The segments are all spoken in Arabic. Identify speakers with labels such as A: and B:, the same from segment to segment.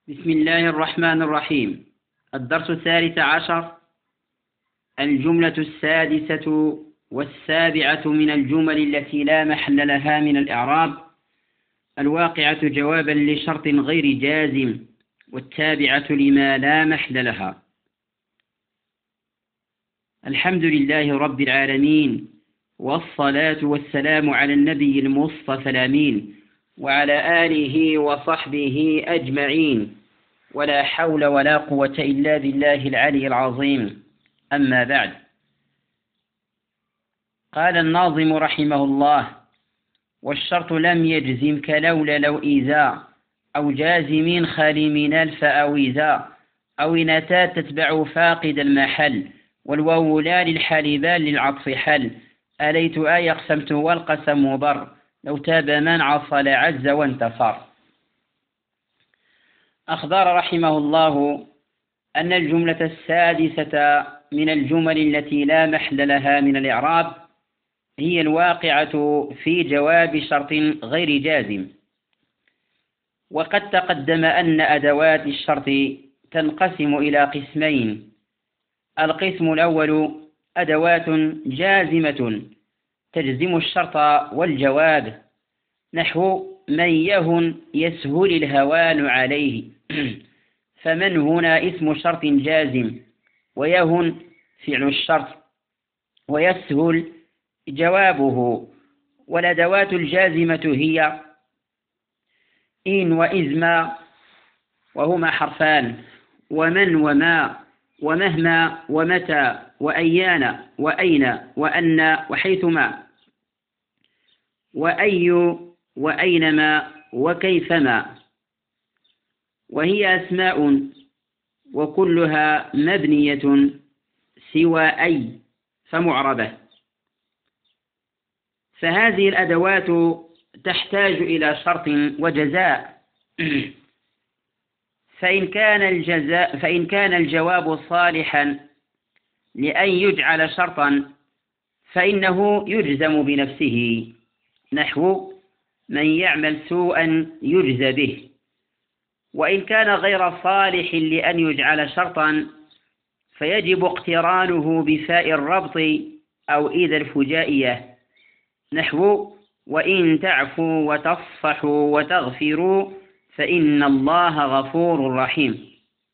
A: بسم الله الرحمن الرحيم. الدرس 13. الجملة 6 والسابعة من الجمل التي لا محل لها من الإعراب: الواقعة جوابا لشرط غير جازم، والتابعة لما لا محل لها. الحمد لله رب العالمين، والصلاة والسلام على النبي المصطفى الأمين وعلى آله وصحبه أجمعين، ولا حول ولا قوة إلا بالله العلي العظيم. أما بعد، قال الناظم رحمه الله: والشرط لم يجزم كلولا لو إذا، أو جازم خالي من الف أو إذا، أو نتا تتبع فاقد المحل، والواو لا للحال بال للعطف حل، أليت يقسمت والقسم مضر، لو تاب من عصى عز وانتصر. أخبر رحمه الله أن الجملة 6 من الجمل التي لا محل لها من الإعراب هي الواقعة في جواب شرط غير جازم. وقد تقدم أن أدوات الشرط تنقسم إلى قسمين: القسم الأول أدوات جازمة تجزم الشرط والجواب، نحو من يهن يسهل الهوان عليه، فمن هنا اسم شرط جازم، ويهن فعل الشرط، ويسهل جوابه. والأدوات الجازمة هي إن وإذما، وهما حرفان، ومن وما ومهما ومتى وأيان وأين وأن وحيثما، وأي وأينما وكيفما، وهي أسماء وكلها مبنية سوى أي فمعربة. فهذه الأدوات تحتاج إلى شرط وجزاء. فإن كان الجواب صالحا لأن يجعل شرطا فإنه يجزم بنفسه، نحو من يعمل سوءا يجزى به. وإن كان غير صالح لأن يجعل شرطا فيجب اقترانه بفاء الربط أو إذا الفجائية، نحو وإن تعفوا وتصفحوا وتغفروا فإن الله غفور رحيم.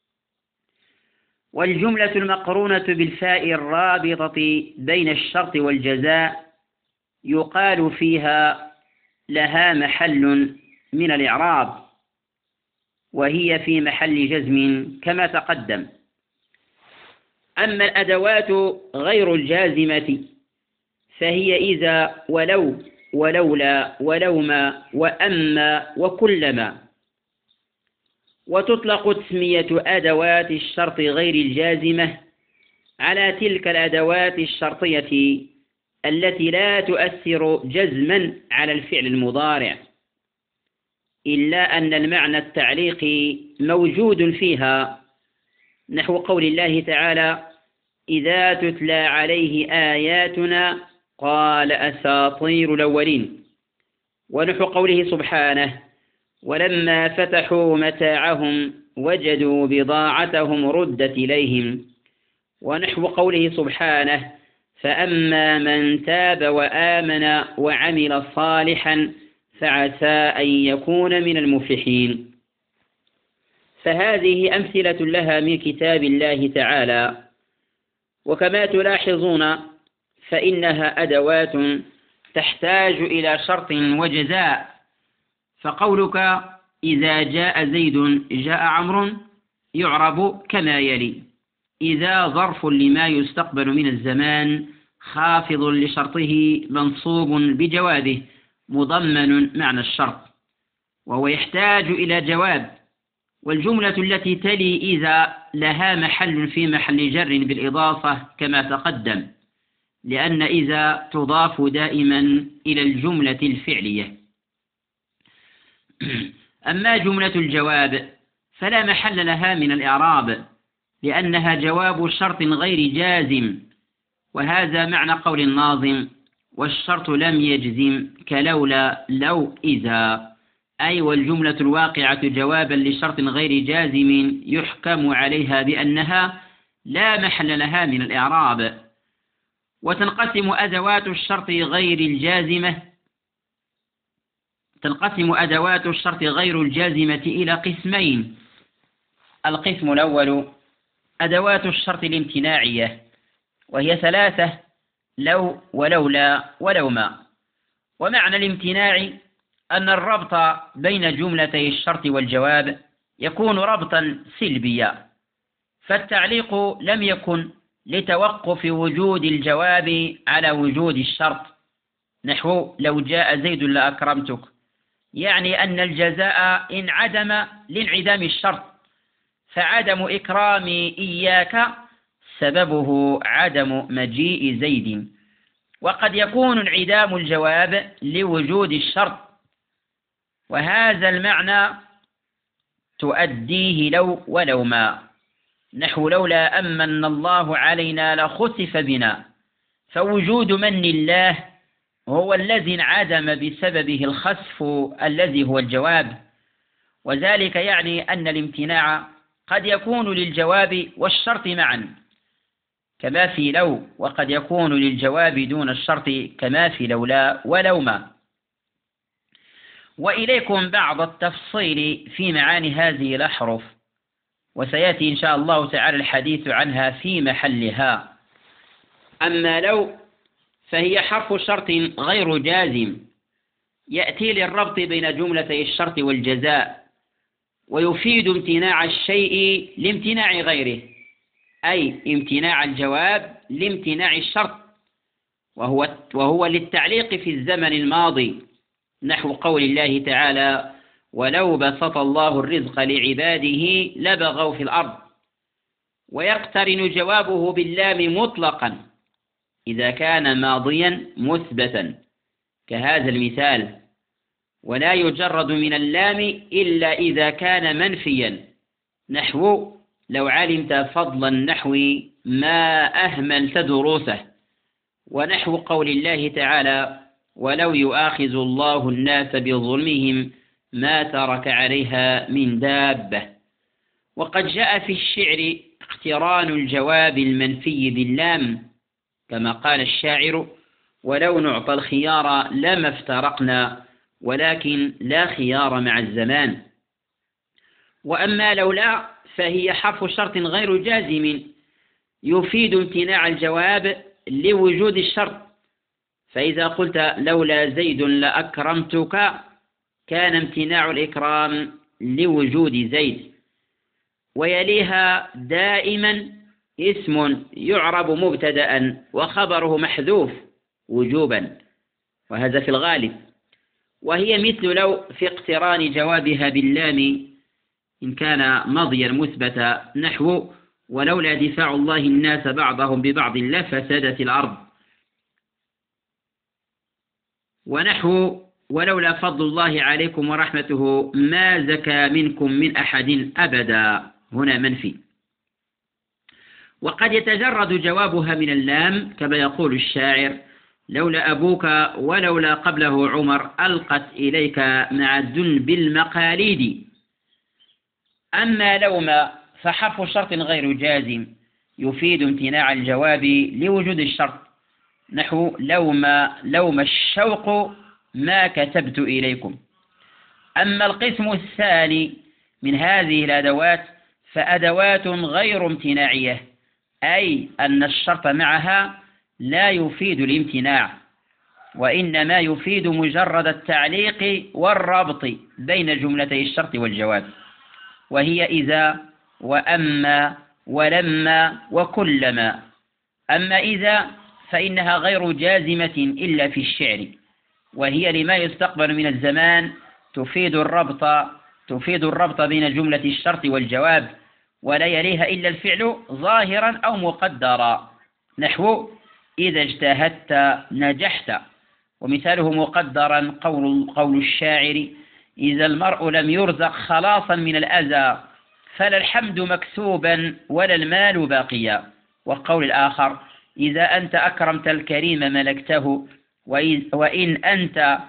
A: والجملة المقرونة بالفاء الرابطة بين الشرط والجزاء يقال فيها لها محل من الإعراب، وهي في محل جزم كما تقدم. أما الأدوات غير الجازمة فهي إذا ولو ولولا ولوما وأما وكلما. وتطلق تسمية أدوات الشرط غير الجازمة على تلك الأدوات الشرطية التي لا تؤثر جزما على الفعل المضارع، إلا أن المعنى التعليقي موجود فيها، نحو قول الله تعالى: إذا تتلى عليه آياتنا قال أساطير الأولين، ونحو قوله سبحانه: ولما فتحوا متاعهم وجدوا بضاعتهم ردت إليهم، ونحو قوله سبحانه: فأما من تاب وآمن وعمل صالحا فعسى أن يكون من المفلحين. فهذه أمثلة لها من كتاب الله تعالى. وكما تلاحظون فإنها أدوات تحتاج إلى شرط وجزاء. فقولك إذا جاء زيد جاء عمرو يعرب كما يلي: إذا ظرف لما يستقبل من الزمان خافض لشرطه منصوب بجوابه مضمن معنى الشرط، وهو يحتاج إلى جواب. والجملة التي تلي إذا لها محل في محل جر بالإضافة كما تقدم، لأن إذا تضاف دائما إلى الجملة الفعلية. أما جملة الجواب فلا محل لها من الإعراب، لأنها جواب شرط غير جازم، وهذا معنى قول الناظم: والشرط لم يجزم كلولا لو إذا، أي والجملة الواقعة جوابا لشرط غير جازم يحكم عليها بأنها لا محل لها من الإعراب. وتنقسم أدوات الشرط غير الجازمة إلى قسمين. القسم الأول أدوات الشرط الامتناعية، وهي ثلاثة: لو ولولا ولوما. ومعنى الامتناع أن الربط بين جملتي الشرط والجواب يكون ربطا سلبيا، فالتعليق لم يكن لتوقف وجود الجواب على وجود الشرط، نحو لو جاء زيد لأكرمتك، يعني أن الجزاء انعدم لانعدام الشرط، فعدم إكرامي إياك سببه عدم مجيء زيد. وقد يكون انعدام الجواب لوجود الشرط، وهذا المعنى تؤديه لو ولوما، نحو لولا أمن الله علينا لخسف بنا، فوجود من الله هو الذي انعدم بسببه الخسف الذي هو الجواب. وذلك يعني أن الامتناع قد يكون للجواب والشرط معا كما في لو، وقد يكون للجواب دون الشرط كما في لولا ولوما. وإليكم بعض التفصيل في معاني هذه الأحرف، وسيأتي إن شاء الله تعالى الحديث عنها في محلها. أما لو فهي حرف شرط غير جازم، يأتي للربط بين جملتي الشرط والجزاء، ويفيد امتناع الشيء لامتناع غيره، أي امتناع الجواب لامتناع الشرط، وهو للتعليق في الزمن الماضي، نحو قول الله تعالى: ولو بسط الله الرزق لعباده لبغوا في الأرض. ويقترن جوابه باللام مطلقا إذا كان ماضيا مثبتا كهذا المثال، ولا يجرد من اللام إلا إذا كان منفيا، نحو لو علمت فضل النحو ما أهملت دروسه، ونحو قول الله تعالى: ولو يؤاخذ الله الناس بظلمهم ما ترك عليها من دابة. وقد جاء في الشعر اقتران الجواب المنفي باللام، كما قال الشاعر: ولو نعطى الخيار لما افترقنا ولكن لا خيار مع الزمان. وأما لولا فهي حرف شرط غير جازم، يفيد امتناع الجواب لوجود الشرط، فإذا قلت لولا زيد لأكرمتك كان امتناع الإكرام لوجود زيد. ويليها دائما اسم يعرب مبتدأ وخبره محذوف وجوبا، وهذا في الغالب، وهي مثل لو في اقتران جوابها باللام إن كان ماضيا مثبتا، نحو ولولا دفاع الله الناس بعضهم ببعض لفسدت الأرض، ونحو ولولا فضل الله عليكم ورحمته ما زكى منكم من أحد أبدا، هنا منفي. وقد يتجرد جوابها من اللام كما يقول الشاعر: لولا أبوك ولولا قبله عمر ألقت إليك مع الذنب المقاليد. أما لوما فحرف شرط غير جازم، يفيد امتناع الجواب لوجود الشرط، نحو لوم الشوق ما كتبت إليكم. أما القسم الثاني من هذه الأدوات فأدوات غير امتناعية، أي أن الشرط معها لا يفيد الامتناع، وإنما يفيد مجرد التعليق والربط بين جملتي الشرط والجواب، وهي إذا وأما ولما وكلما. أما إذا فإنها غير جازمة إلا في الشعر، وهي لما يستقبل من الزمان تفيد الربط بين جملة الشرط والجواب، ولا يليها إلا الفعل ظاهرا أو مقدرا، نحو إذا اجتهدت نجحت. ومثاله مقدرا قول الشاعر: إذا المرء لم يرزق خلاصا من الأذى فلا الحمد مكسوبا ولا المال باقيا. والقول الآخر: إذا أنت أكرمت الكريم ملكته وإن أنت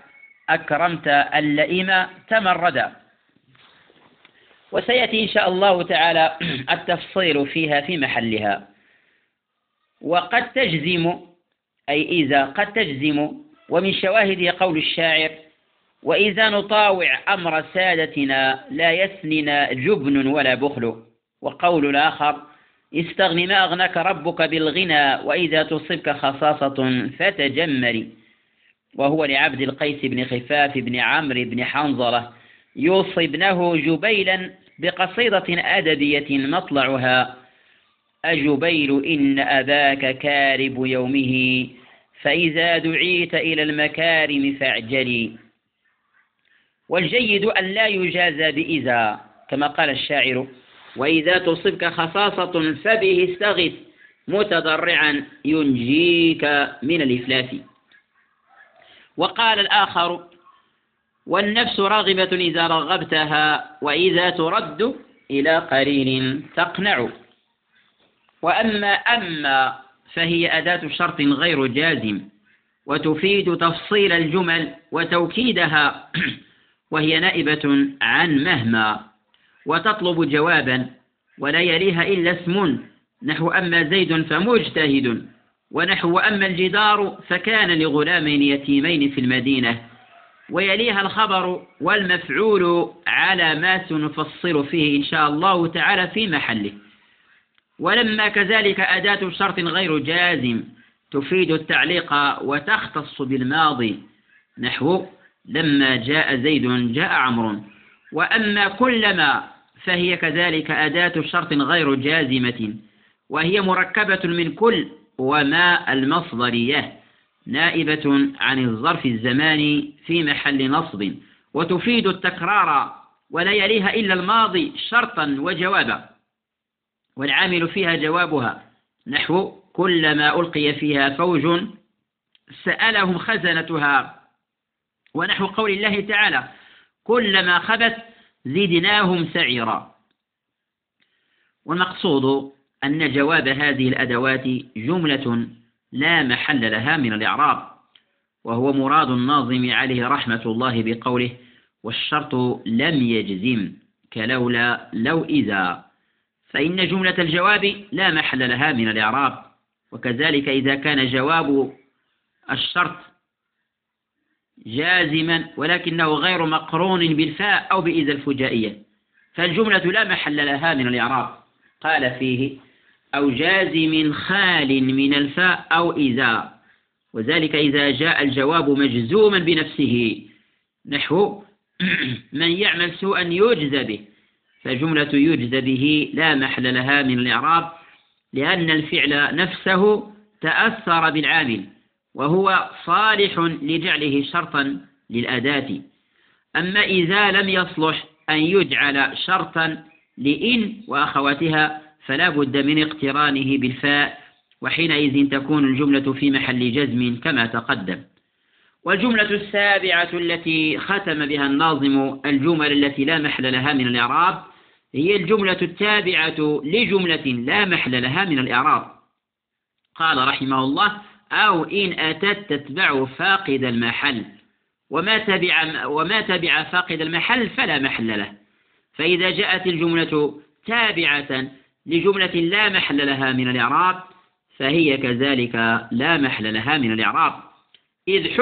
A: أكرمت اللئيم تمردا. وسيأتي إن شاء الله تعالى التفصيل فيها في محلها. وقد تجزم، أي إذا قد تجزم، ومن شواهده قول الشاعر: وإذا نطاوع أمر سادتنا لا يسننا جبن ولا بخل. وقول الآخر: استغن ما أغناك ربك بالغنى وإذا تصبك خصاصة فتجمل. وهو لعبد القيس بن خفاف بن عمرو بن حنظلة يوصي ابنه جبيلا بقصيدة أدبية مطلعها: أجبيل إن أباك كارب يومه فإذا دعيت إلى المكارم فاعجلي. والجيد أن لا يجازى بإذا، كما قال الشاعر: وإذا تصبك خصاصة فبه استغث متضرعا ينجيك من الإفلاس. وقال الآخر: والنفس راغبة إذا رغبتها وإذا ترد إلى قرين تقنع. وأما فهي أداة شرط غير جازم، وتفيد تفصيل الجمل وتوكيدها، وهي نائبة عن مهما، وتطلب جوابا ولا يليها إلا اسم، نحو أما زيد فمجتهد، ونحو أما الجدار فكان لغلامين يتيمين في المدينة، ويليها الخبر والمفعول على ما سنفصل فيه إن شاء الله تعالى في محله. ولما كذلك أداة شرط غير جازم تفيد التعليق وتختص بالماضي، نحو لما جاء زيد جاء عمرو. وأما كلما فهي كذلك أداة شرط غير جازمة، وهي مركبة من كل وما المصدرية، نائبة عن الظرف الزماني في محل نصب، وتفيد التكرار ولا يليها إلا الماضي شرطا وجوابا، والعامل فيها جوابها، نحو كلما ألقي فيها فوج سألهم خزنتها، ونحو قول الله تعالى: كلما خبت زدناهم سعيرا. والمقصود أن جواب هذه الأدوات جملة لا محل لها من الإعراب، وهو مراد الناظم عليه رحمة الله بقوله: والشرط لم يجزم كلولا لو إذا، فإن جملة الجواب لا محل لها من الإعراب. وكذلك إذا كان جواب الشرط جازما ولكنه غير مقرون بالفاء أو بإذا الفجائية، فالجملة لا محل لها من الإعراب. قال فيه: أو جازم خال من الفاء أو إذا، وذلك إذا جاء الجواب مجزوما بنفسه، نحو من يعمل سوءا يجزى به، فجملة يجزى به لا محل لها من الإعراب، لأن الفعل نفسه تأثر بالعامل وهو صالح لجعله شرطا للأداة. أما إذا لم يصلح أن يجعل شرطا لإن وأخواتها فلا بد من اقترانه بالفاء، وحينئذ تكون الجملة في محل جزم كما تقدم. والجملة السابعة التي ختم بها الناظم الجمل التي لا محل لها من الإعراب هي الجملة التابعة لجملة لا محل لها من الإعراب. قال رحمه الله: أو إن أتت تتبع فاقد المحل، وما تبع فاقد المحل فلا محل له. فإذا جاءت الجملة تابعة لجملة لا محل لها من الإعراب فهي كذلك لا محل لها من الإعراب، إذ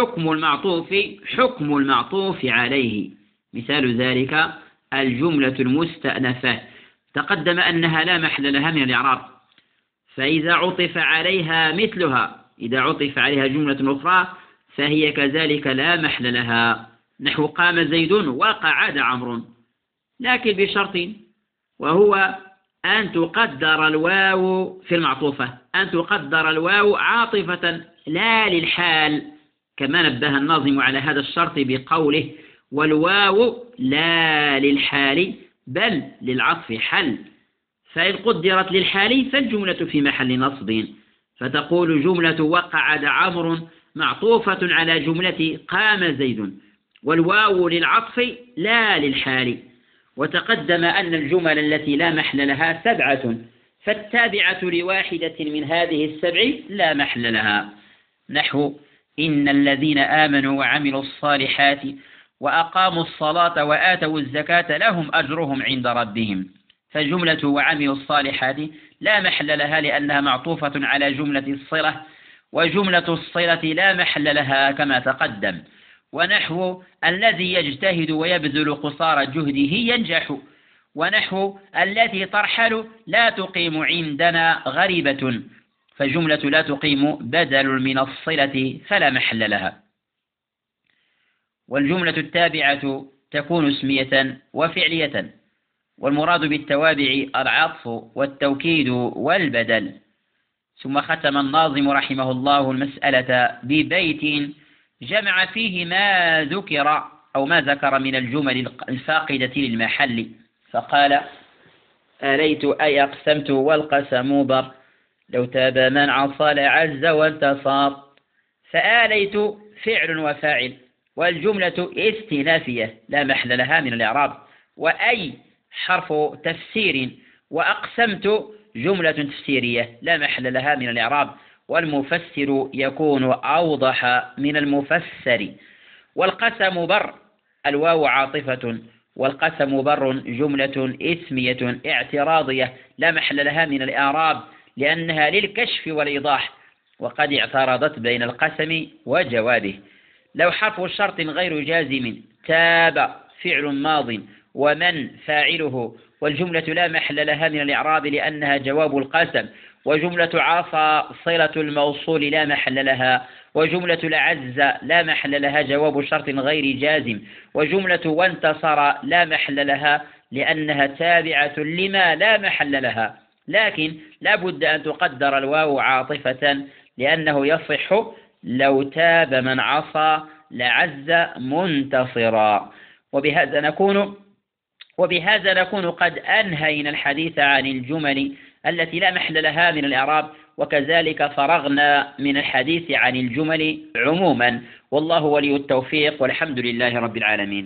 A: حكم المعطوف عليه. مثال ذلك الجملة المستأنفة تقدم أنها لا محل لها من الإعراب، فإذا عطف عليها مثلها، إذا عطف عليها جملة أخرى فهي كذلك لا محل لها، نحو قام زيد وقعد عمرو، لكن بشرط، وهو أن تقدر الواو في المعطوفة، أن تقدر الواو عاطفة لا للحال، كما نبه الناظم على هذا الشرط بقوله: والواو لا للحال بل للعطف حل، فإن قدرت للحال فالجملة في محل نصب، فتقول جملة وقعد عمرو معطوفة على جملة قام زيد، والواو للعطف لا للحال. وتقدم أن الجمل التي لا محل لها 7، فالتابعة لواحدة من هذه 7 لا محل لها، نحو إن الذين آمنوا وعملوا الصالحات وأقاموا الصلاة وآتوا الزكاة لهم أجرهم عند ربهم. فجملة وعملوا الصالحات لا محل لها لأنها معطوفة على جملة الصلة، وجملة الصلة لا محل لها كما تقدم. ونحو الذي يجتهد ويبذل قصارى جهده ينجح، ونحو التي ترحل لا تقيم عندنا غريبة، فجملة لا تقيم بدل من الصلة فلا محل لها. والجملة التابعة تكون اسمية وفعلية، والمراد بالتوابع العطف والتوكيد والبدل. ثم ختم الناظم رحمه الله المسألة ببيت جمع فيه ما ذكر أو ما ذكر من الجمل الفاقدة للمحل، فقال: آليت أي أقسمت والقسم بر، لو تاب من عصى لعز وانتصر. فآليت فعل وفاعل، والجملة استئنافية لا محل لها من الإعراب، وأي حرف تفسير، وأقسمت جملة تفسيرية لا محل لها من الإعراب، والمفسر يكون أوضح من المفسر. والقسم بر الواو عاطفة، والقسم بر جملة اسمية اعتراضية لا محل لها من الإعراب لأنها للكشف والإيضاح، وقد اعترضت بين القسم وجوابه. لو حرف شرط غير جازم، تاب فعل ماض ومن فاعله، والجملة لا محل لها من الإعراب لأنها جواب القسم. وجملة عصى صلة الموصول لا محل لها، وجملة العز لا محل لها جواب شرط غير جازم. وجملة وانتصر لا محل لها لأنها تابعة لما لا محل لها، لكن لا بد أن تقدر الواو عاطفة لأنه يصح لو تاب من عصى لعز منتصرا. وبهذا نكون قد أنهينا الحديث عن الجمل التي لا محل لها من الإعراب، وكذلك فرغنا من الحديث عن الجمل عموما. والله ولي التوفيق، والحمد لله رب العالمين.